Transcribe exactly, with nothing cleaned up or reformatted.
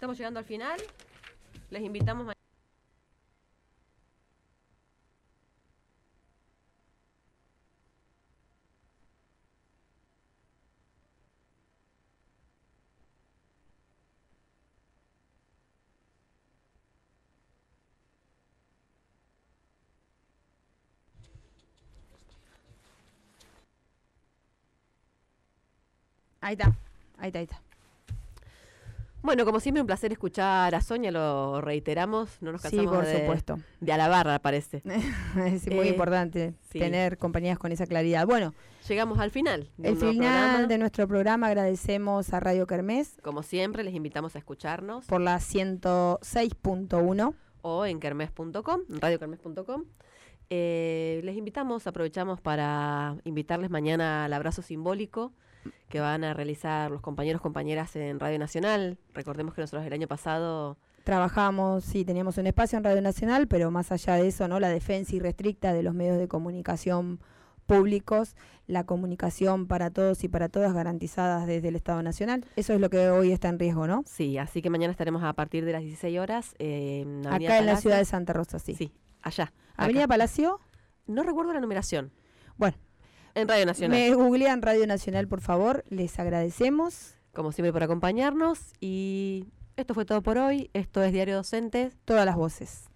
estamos llegando al final. Les invitamos mañana. Ahí está, ahí está, ahí está. Bueno, como siempre, un placer escuchar a Sonia, lo reiteramos, no nos cansamos Sí, por de, supuesto. de alabarla, parece. Es muy Eh, importante sí. tener compañías con esa claridad. Bueno, Llegamos al final. de el un nuevo final programa. de nuestro programa agradecemos a Radio Kermés Como siempre, les invitamos a escucharnos por la ciento seis punto uno. o en kermés punto com, en radio kermés punto com. Eh, les invitamos, aprovechamos para invitarles mañana al abrazo simbólico que van a realizar los compañeros compañeras en Radio Nacional. Recordemos que nosotros el año pasado Trabajamos, sí, teníamos un espacio en Radio Nacional, pero más allá de eso, ¿no? La defensa irrestricta de los medios de comunicación públicos, la comunicación para todos y para todas garantizadas desde el Estado Nacional. Eso es lo que hoy está en riesgo, ¿no? sí, así que mañana estaremos a partir de las dieciséis horas eh, en Avenida Acá en la Palacio. ciudad de Santa Rosa, sí. Sí, allá. Avenida acá. Palacio. No recuerdo la numeración. Bueno, En Radio Nacional. me googlean Radio Nacional, por favor. Les agradecemos. Como siempre, por acompañarnos. Y esto fue todo por hoy. Esto es Diario Docentes. Todas las voces.